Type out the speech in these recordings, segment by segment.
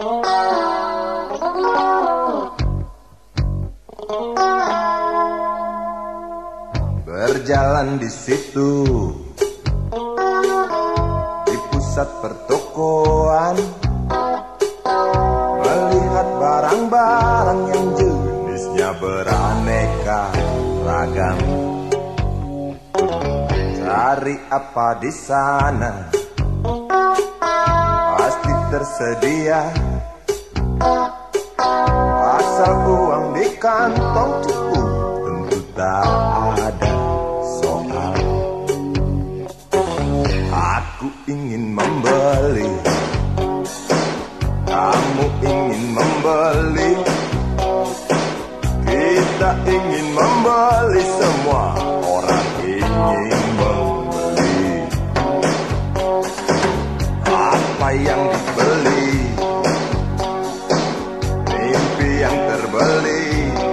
Berjalan di situ, di pusat pertokoan, melihat barang-barang yang jenisnya beraneka ragam. Cari apa di sana, pasti tersedia, asal uang di kantong cukup, tentu tak ada soal. Aku ingin membeli, kamu ingin membeli, kita ingin membeli, semua orang ingin membeli. Apa yang dibeli? Mimpi yang terbeli.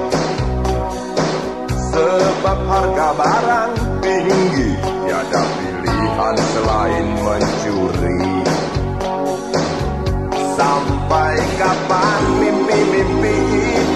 Sebab harga barang tinggi, tiada pilihan selain mencuri. Sampai kapan mimpi-mimpi